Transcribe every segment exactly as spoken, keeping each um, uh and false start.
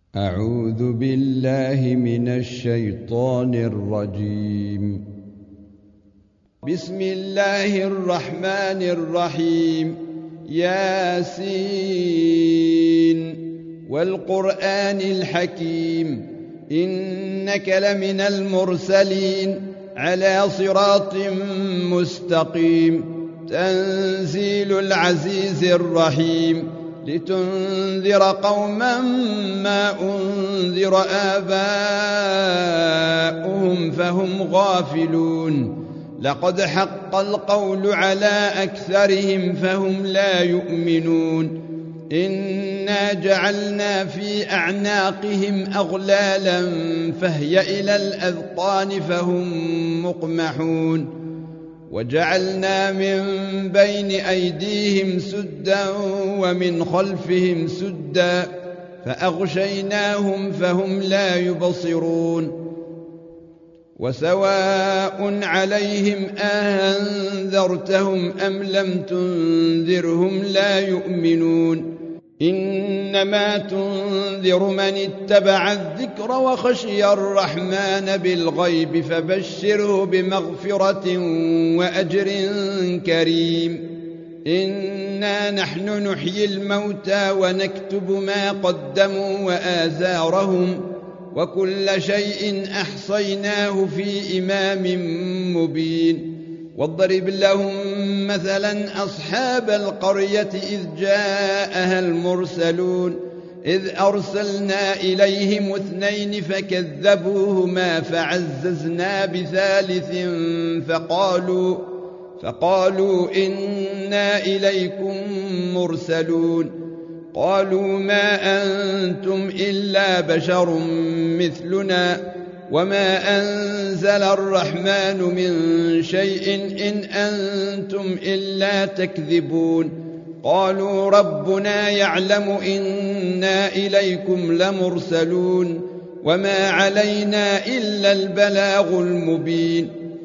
أعوذ بالله من الشيطان الرجيم. بسم الله الرحمن الرحيم. ياسين والقرآن الحكيم إنك لمن المرسلين على صراط مستقيم. تنزيل العزيز الرحيم لتنذر قوما ما أنذر آباؤهم فهم غافلون. لقد حق القول على أكثرهم فهم لا يؤمنون. إنا جعلنا في أعناقهم أغلالا فهي إلى الأذقان فهم مقمحون. وجعلنا من بين أيديهم سدا ومن خلفهم سدا فأغشيناهم فهم لا يبصرون. وسواء عليهم أنذرتهم أم لم تنذرهم لا يؤمنون. إنما تنذر من اتبع الذكر وخشي الرحمن بالغيب فبشره بمغفرة وأجر كريم. إنا نحن نحيي الموتى ونكتب ما قدموا وآثارهم وكل شيء أحصيناه في إمام مبين. واضرب لهم مثلا أصحاب القرية إذ جاءها المرسلون إذ أرسلنا إليهم اثنين فكذبوهما فعززنا بثالث فقالوا فقالوا إنا إليكم مرسلون. قالوا ما أنتم إلا بشر مثلنا وما أنزل الرحمن من شيء إن أنتم إلا تكذبون. قالوا ربنا يعلم إنا إليكم لمرسلون وما علينا إلا البلاغ المبين.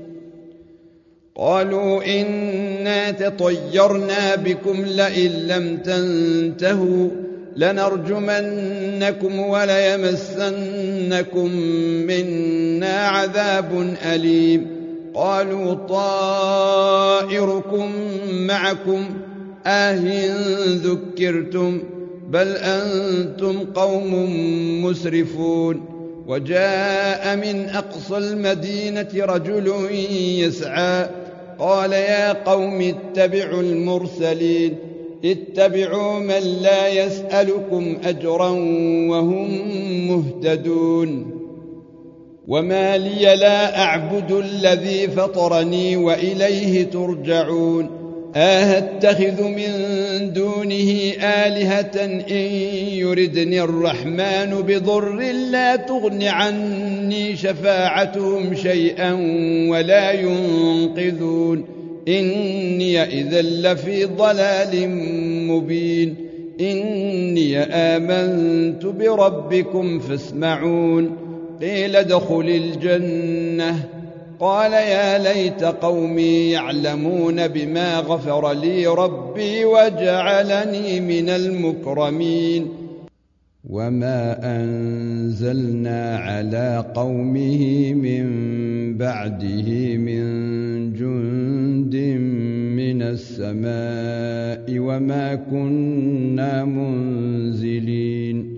قالوا إنا تطيرنا بكم لئن لم تنتهوا لنرجمنكم وليمسنكم منا عذاب أليم. قالوا طائركم معكم أهن ذكرتم بل أنتم قوم مسرفون. وجاء من أقصى المدينة رجل يسعى قال يا قوم اتبعوا المرسلين اتبعوا من لا يسألكم أجرا وهم مهتدون. وما لي لا أعبد الذي فطرني وإليه ترجعون. أهتخذ من دونه آلهة إن يردني الرحمن بضر لا تغن عني شفاعتهم شيئا ولا ينقذون. إني إذا لفي ضلال مبين. إني آمنت بربكم فاسمعون. قيل ادخل الجنة قال يا ليت قومي يعلمون بما غفر لي ربي وجعلني من المكرمين. وما أنزلنا على قومه من بعده من جند من السماء وما كنا منزلين.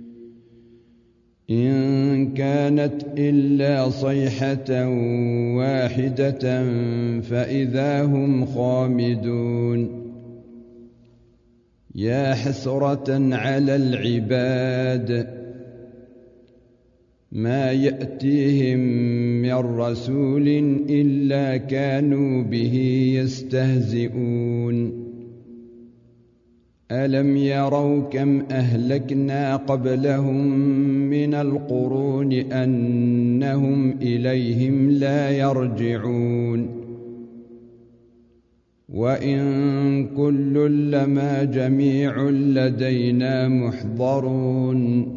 إن كانت إلا صيحة واحدة فإذا هم خامدون. يا حسرة على العباد ما يأتيهم من رسول إلا كانوا به يستهزئون. ألم يروا كم أهلكنا قبلهم من القرون أنهم إليهم لا يرجعون. وإن كل لما جميع لدينا محضرون.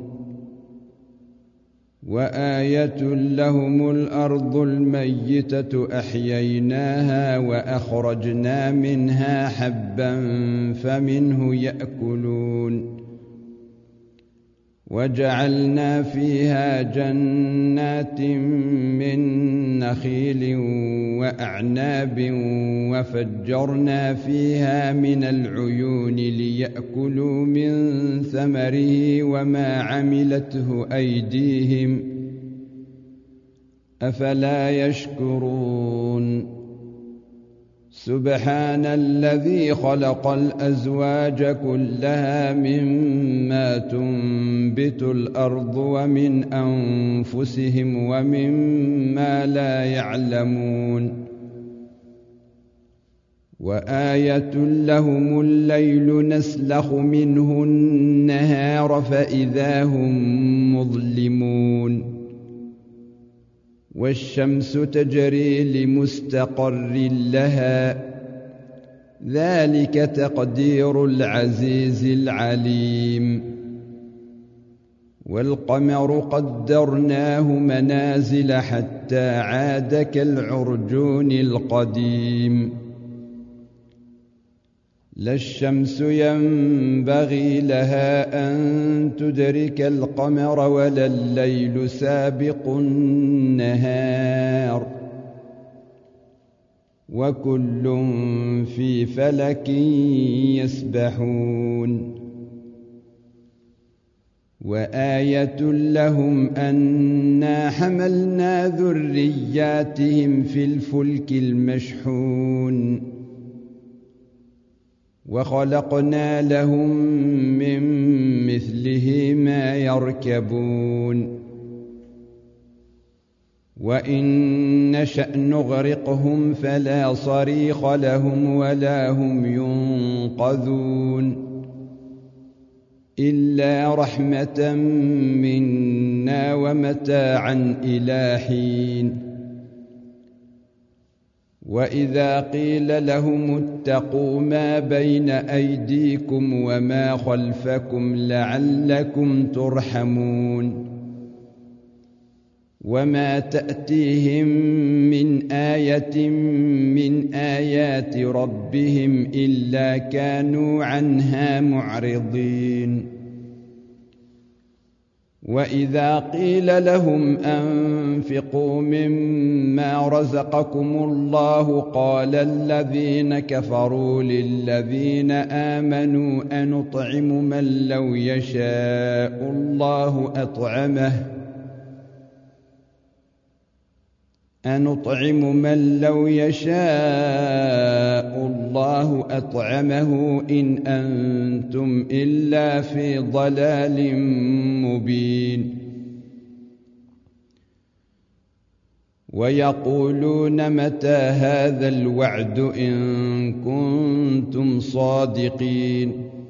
وآية لهم الأرض الميتة أحييناها وأخرجنا منها حبا فمنه يأكلون وجعلنا فيها جنات من نخيل وأعناب وفجرنا فيها من العيون ليأكلوا من ثمره وما عملته أيديهم أفلا يشكرون سبحان الذي خلق الأزواج كلها مما تنبت الأرض ومن أنفسهم ومما لا يعلمون وآية لهم الليل نسلخ منه النهار فإذا هم مظلمون والشمس تجري لمستقر لها ذلك تقدير العزيز العليم والقمر قدرناه منازل حتى عاد كالعرجون القديم لا الشمس ينبغي لها أن تدرك القمر ولا الليل سابق النهار وكل في فلك يسبحون وآية لهم أنا حملنا ذرياتهم في الفلك المشحون وخلقنا لهم من مثله ما يركبون وإن نشأ نغرقهم فلا صريخ لهم ولا هم ينقذون إلا رحمة منا ومتاعا إلى حين وإذا قيل لهم اتقوا ما بين أيديكم وما خلفكم لعلكم ترحمون وما تأتيهم من آية من آيات ربهم إلا كانوا عنها معرضين وإذا قيل لهم أنفقوا مما رزقكم الله قال الذين كفروا للذين آمنوا أنطعم من لو يشاء الله أطعمه أنطعم من لو يشاء الله أطعمه إن أنتم إلا في ضلال مبين ويقولون متى هذا الوعد إن كنتم صادقين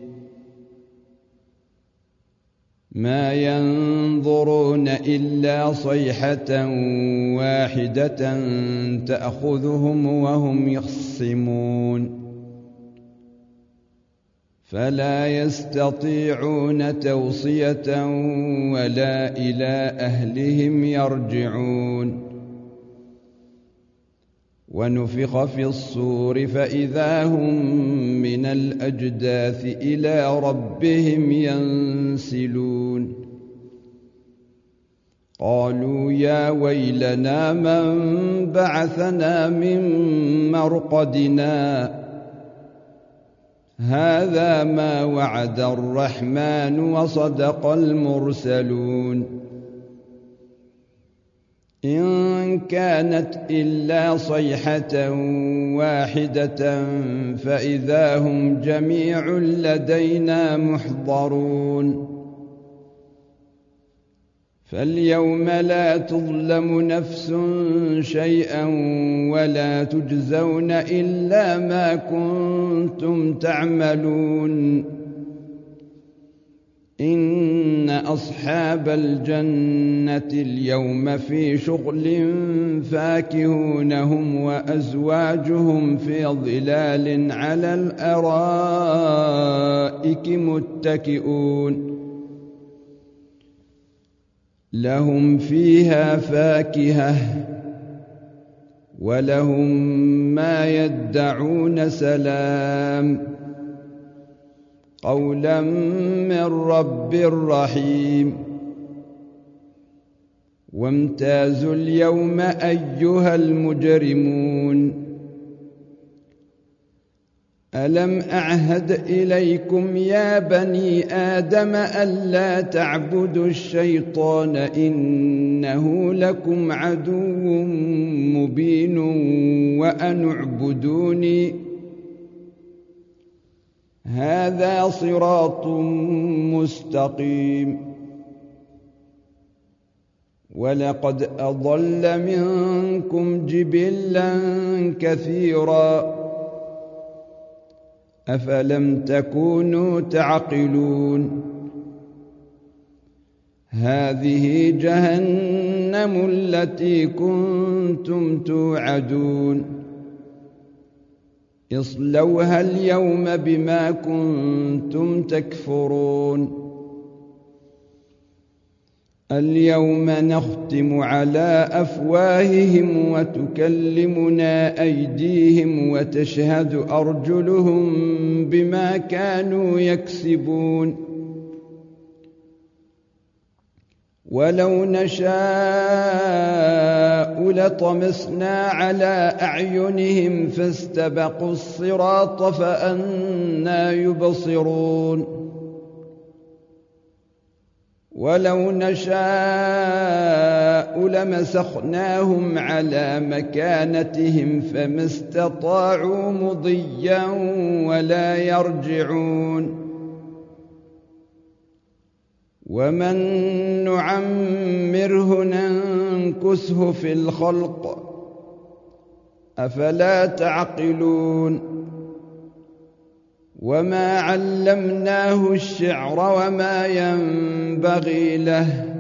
ما ينظرون إلا صيحة واحدة تأخذهم وهم يخصمون فلا يستطيعون توصية ولا إلى أهلهم يرجعون ونفخ في الصور فإذا هم من الأجداث إلى ربهم ينسلون قالوا يا ويلنا من بعثنا من مرقدنا هذا ما وعد الرحمن وصدق المرسلون إن كانت إلا صيحة واحدة فإذا هم جميع لدينا محضرون فاليوم لا تظلم نفس شيئا ولا تجزون إلا ما كنتم تعملون إن أصحاب الجنة اليوم في شغل فاكهون هم وأزواجهم في ظلال على الأرائك متكئون لهم فيها فاكهة ولهم ما يدعون سلام قولا من رب رحيم وامتازوا اليوم أيها المجرمون ألم أعهد إليكم يا بني آدم ألا تعبدوا الشيطان إنه لكم عدو مبين وأن اعبدوني هذا صراط مستقيم ولقد أضل منكم جبلا كثيرا أفلم تكونوا تعقلون هذه جهنم التي كنتم توعدون اصلوها اليوم بما كنتم تكفرون اليوم نختم على أفواههم وتكلمنا أيديهم وتشهد أرجلهم بما كانوا يكسبون ولو نشاء لطمسنا على أعينهم فاستبقوا الصراط فأنى يبصرون ولو نشاء لمسخناهم على مكانتهم فما استطاعوا مضيا ولا يرجعون ومن نعمره ننكسه في الخلق أفلا تعقلون وما علمناه الشعر وما ينبغي له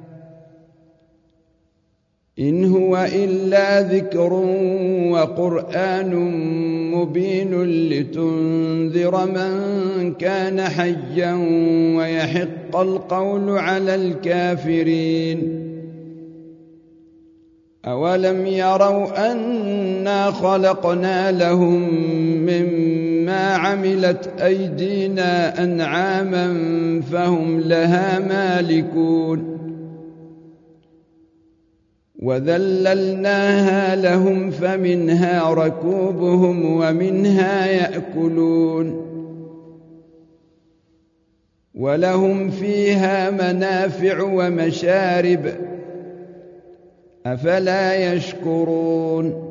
إن هو إلا ذكر وقرآن مبين لتنذر من كان حيا ويحق القول على الكافرين أولم يروا أنا خلقنا لهم مما عملت أيدينا أنعاما فهم لها مالكون وذللناها لهم فمنها ركوبهم ومنها يأكلون ولهم فيها منافع ومشارب أفلا يشكرون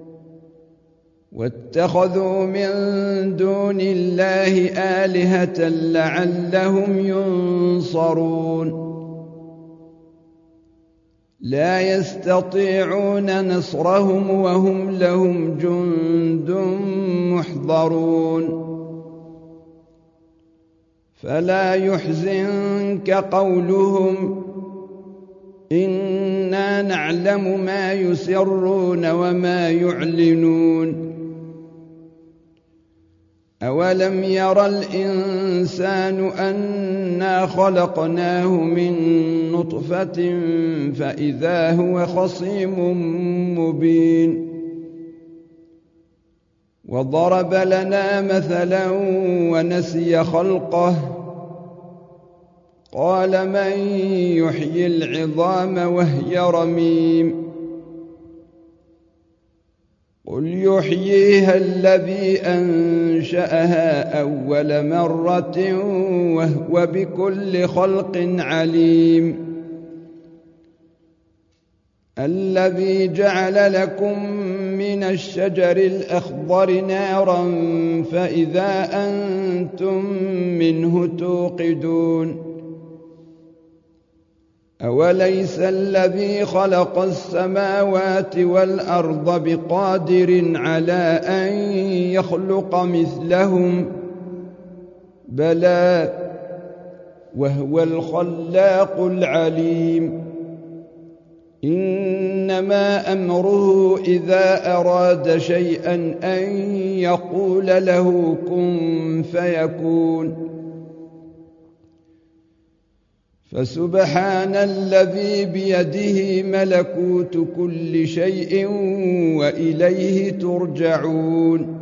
واتخذوا من دون الله آلهة لعلهم ينصرون لا يستطيعون نصرهم وهم لهم جند محضرون فلا يحزنك قولهم إنا نعلم ما يسرون وما يعلنون أولم ير الإنسان أنا خلقناه من نطفة فإذا هو خصيم مبين وضرب لنا مثلا ونسي خلقه قال من يحيي العظام وهي رميم قل يحييها الذي أنشأها أول مرة وهو بكل خلق عليم الذي جعل لكم من الشجر الأخضر نارا فإذا أنتم منه توقدون أوليس الذي خلق السماوات والأرض بقادر على أن يخلق مثلهم بلى وهو الخلاق العليم إنما أمره إذا أراد شيئا أن يقول له كن فيكون فسبحان الذي بيده ملكوت كل شيء وإليه ترجعون